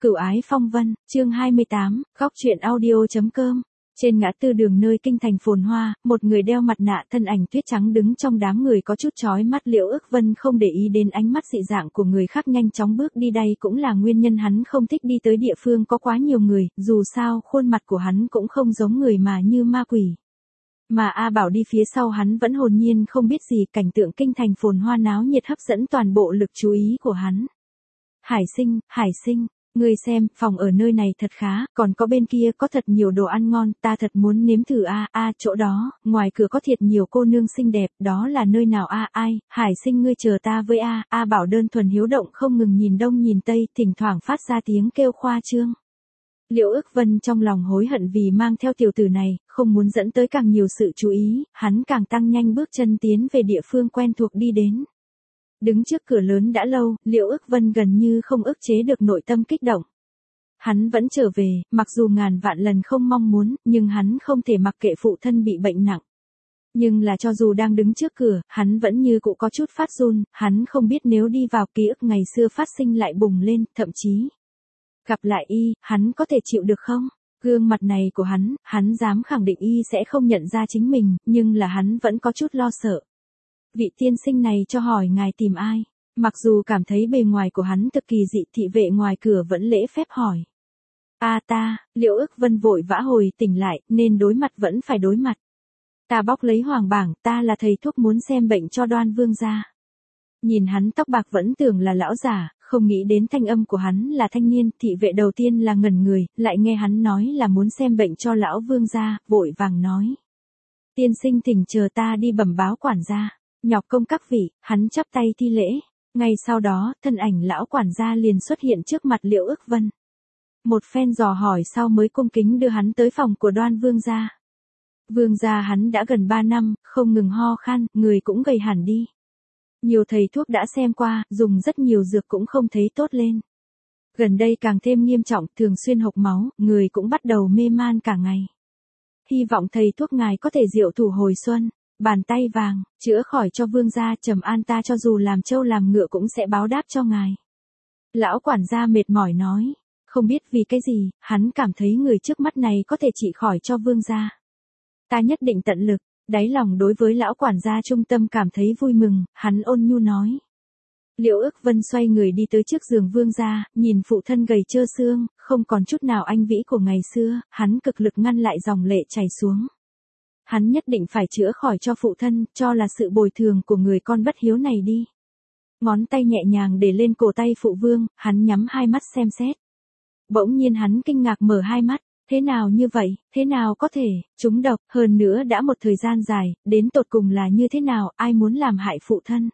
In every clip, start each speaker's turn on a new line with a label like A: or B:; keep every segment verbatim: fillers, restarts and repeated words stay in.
A: Cửu ái phong vân, chương hai mươi tám, góc truyện audio.com. Trên ngã tư đường nơi kinh thành phồn hoa, một người đeo mặt nạ thân ảnh tuyết trắng đứng trong đám người có chút chói mắt. Liễu Ước Vân không để ý đến ánh mắt dị dạng của người khác, nhanh chóng bước đi. Đây cũng là nguyên nhân hắn không thích đi tới địa phương có quá nhiều người, dù sao khuôn mặt của hắn cũng không giống người mà như ma quỷ. Mà A Bảo đi phía sau hắn vẫn hồn nhiên không biết gì, cảnh tượng kinh thành phồn hoa náo nhiệt hấp dẫn toàn bộ lực chú ý của hắn. Hải Sinh, Hải Sinh, ngươi xem, phòng ở nơi này thật khá, còn có bên kia có thật nhiều đồ ăn ngon, ta thật muốn nếm thử a. A chỗ đó, ngoài cửa có thiệt nhiều cô nương xinh đẹp, đó là nơi nào a? Ai, Hải Sinh ngươi chờ ta với a. A Bảo đơn thuần hiếu động không ngừng nhìn đông nhìn tây, thỉnh thoảng phát ra tiếng kêu khoa trương. Liễu Ước Vân trong lòng hối hận vì mang theo tiểu tử này, không muốn dẫn tới càng nhiều sự chú ý, hắn càng tăng nhanh bước chân tiến về địa phương quen thuộc đi đến. Đứng trước cửa lớn đã lâu, Liễu Ước Vân gần như không ức chế được nội tâm kích động. Hắn vẫn trở về, mặc dù ngàn vạn lần không mong muốn, nhưng hắn không thể mặc kệ phụ thân bị bệnh nặng. Nhưng là cho dù đang đứng trước cửa, hắn vẫn như cũ có chút phát run, hắn không biết nếu đi vào ký ức ngày xưa phát sinh lại bùng lên, thậm chí gặp lại y, hắn có thể chịu được không? Gương mặt này của hắn, hắn dám khẳng định y sẽ không nhận ra chính mình, nhưng là hắn vẫn có chút lo sợ. Vị tiên sinh này cho hỏi ngài tìm ai? Mặc dù cảm thấy bề ngoài của hắn cực kỳ dị, thị vệ ngoài cửa vẫn lễ phép hỏi. A ta, Liễu Ước Vân vội vã hồi tỉnh lại, nên đối mặt vẫn phải đối mặt. Ta bóc lấy hoàng bảng, ta là thầy thuốc muốn xem bệnh cho Đoan Vương gia. Nhìn hắn tóc bạc vẫn tưởng là lão già, không nghĩ đến thanh âm của hắn là thanh niên, thị vệ đầu tiên là ngẩn người, lại nghe hắn nói là muốn xem bệnh cho lão vương gia, vội vàng nói. Tiên sinh thỉnh chờ ta đi bẩm báo quản gia. Nhọc công các vị, hắn chắp tay thi lễ. Ngay sau đó, thân ảnh lão quản gia liền xuất hiện trước mặt Liễu Ước Vân. Một phen dò hỏi sau mới cung kính đưa hắn tới phòng của Đoan Vương gia. Vương gia hắn đã gần ba năm, không ngừng ho khan, người cũng gầy hẳn đi. Nhiều thầy thuốc đã xem qua, dùng rất nhiều dược cũng không thấy tốt lên. Gần đây càng thêm nghiêm trọng, thường xuyên hộc máu, người cũng bắt đầu mê man cả ngày. Hy vọng thầy thuốc ngài có thể diệu thủ hồi xuân. Bàn tay vàng, chữa khỏi cho vương gia, trầm an ta, cho dù làm trâu làm ngựa cũng sẽ báo đáp cho ngài. Lão quản gia mệt mỏi nói, không biết vì cái gì, hắn cảm thấy người trước mắt này có thể trị khỏi cho vương gia. Ta nhất định tận lực, đáy lòng đối với lão quản gia trung tâm cảm thấy vui mừng, hắn ôn nhu nói. Liễu Ước Vân xoay người đi tới trước giường vương gia, nhìn phụ thân gầy trơ xương, không còn chút nào anh vĩ của ngày xưa, hắn cực lực ngăn lại dòng lệ chảy xuống. Hắn nhất định phải chữa khỏi cho phụ thân, cho là sự bồi thường của người con bất hiếu này đi. Ngón tay nhẹ nhàng để lên cổ tay phụ vương, hắn nhắm hai mắt xem xét. Bỗng nhiên hắn kinh ngạc mở hai mắt, thế nào như vậy, thế nào có thể, trúng độc, hơn nữa đã một thời gian dài, đến tột cùng là như thế nào, ai muốn làm hại phụ thân.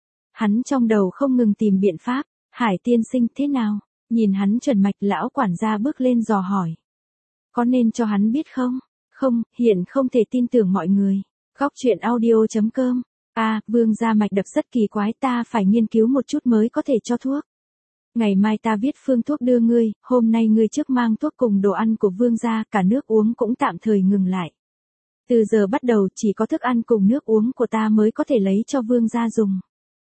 A: Hắn trong đầu không ngừng tìm biện pháp, Hải tiên sinh thế nào, nhìn hắn chuẩn mạch, lão quản gia bước lên dò hỏi. Có nên cho hắn biết không? Không, hiện không thể tin tưởng mọi người. Góc truyện audio.com. À, vương gia mạch đập rất kỳ quái, ta phải nghiên cứu một chút mới có thể cho thuốc. Ngày mai ta viết phương thuốc đưa ngươi, hôm nay ngươi trước mang thuốc cùng đồ ăn của vương gia, cả nước uống cũng tạm thời ngừng lại. Từ giờ bắt đầu chỉ có thức ăn cùng nước uống của ta mới có thể lấy cho vương gia dùng.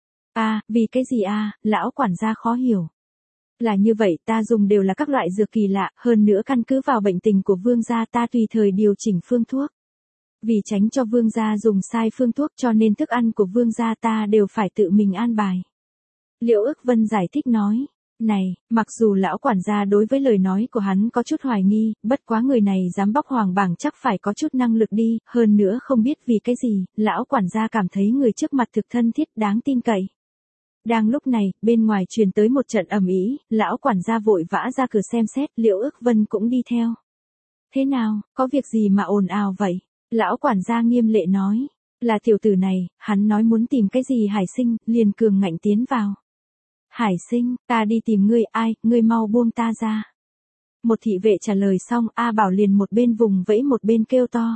A: À, vì cái gì à, lão quản gia khó hiểu. Là như vậy, ta dùng đều là các loại dược kỳ lạ, hơn nữa căn cứ vào bệnh tình của vương gia ta tùy thời điều chỉnh phương thuốc. Vì tránh cho vương gia dùng sai phương thuốc cho nên thức ăn của vương gia ta đều phải tự mình an bài. Liễu Ước Vân giải thích nói, này, mặc dù lão quản gia đối với lời nói của hắn có chút hoài nghi, bất quá người này dám bóc hoàng bảng chắc phải có chút năng lực đi, hơn nữa không biết vì cái gì, lão quản gia cảm thấy người trước mặt thực thân thiết đáng tin cậy. Đang lúc này, bên ngoài truyền tới một trận ầm ĩ, lão quản gia vội vã ra cửa xem xét, Liễu Ước Vân cũng đi theo. Thế nào, có việc gì mà ồn ào vậy? Lão quản gia nghiêm lệ nói, là tiểu tử này, hắn nói muốn tìm cái gì Hải Sinh, liền cường ngạnh tiến vào. Hải Sinh, ta đi tìm ngươi, ai, ngươi mau buông ta ra. Một thị vệ trả lời xong, A Bảo liền một bên vùng vẫy một bên kêu to.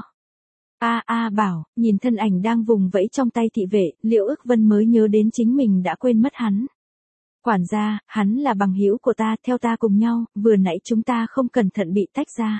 A: A A Bảo, nhìn thân ảnh đang vùng vẫy trong tay thị vệ, Liễu Ước Vân mới nhớ đến chính mình đã quên mất hắn. Quản gia, hắn là bằng hữu của ta, theo ta cùng nhau, vừa nãy chúng ta không cẩn thận bị tách ra.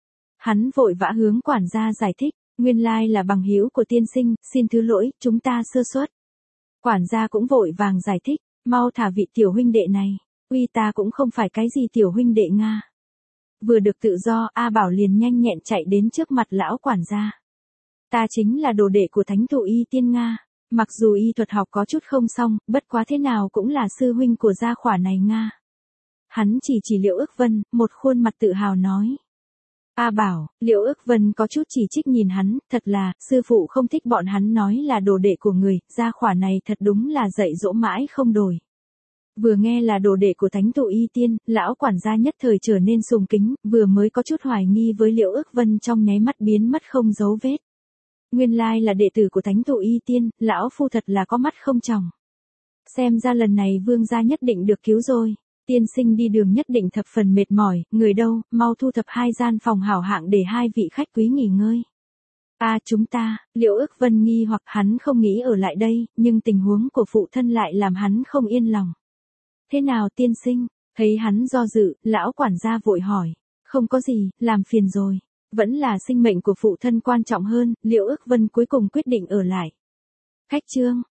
A: Hắn vội vã hướng quản gia giải thích, nguyên lai là bằng hữu của tiên sinh, xin thứ lỗi, chúng ta sơ suất. Quản gia cũng vội vàng giải thích, mau thả vị tiểu huynh đệ này. Quy ta cũng không phải cái gì tiểu huynh đệ Nga. Vừa được tự do, A Bảo liền nhanh nhẹn chạy đến trước mặt lão quản gia. Ta chính là đồ đệ của thánh thụ y tiên Nga. Mặc dù y thuật học có chút không xong, bất quá thế nào cũng là sư huynh của gia khỏa này Nga. Hắn chỉ chỉ Liễu Ước Vân, một khuôn mặt tự hào nói. A Bảo, Liễu Ước Vân có chút chỉ trích nhìn hắn, thật là, sư phụ không thích bọn hắn nói là đồ đệ của người, gia khỏa này thật đúng là dạy dỗ mãi không đổi. Vừa nghe là đồ đệ của thánh tụ y tiên, lão quản gia nhất thời trở nên sùng kính, vừa mới có chút hoài nghi với Liễu Ước Vân trong nháy mắt biến mất không dấu vết. Nguyên lai là đệ tử của thánh tụ y tiên, lão phu thật là có mắt không tròng. Xem ra lần này vương gia nhất định được cứu rồi. Tiên sinh đi đường nhất định thập phần mệt mỏi, người đâu, mau thu thập hai gian phòng hảo hạng để hai vị khách quý nghỉ ngơi. À chúng ta, Liễu Ước Vân nghi hoặc hắn không nghĩ ở lại đây, nhưng tình huống của phụ thân lại làm hắn không yên lòng. Thế nào tiên sinh, thấy hắn do dự, lão quản gia vội hỏi, không có gì, làm phiền rồi, vẫn là sinh mệnh của phụ thân quan trọng hơn, Liễu Ước Vân cuối cùng quyết định ở lại. Khách trương,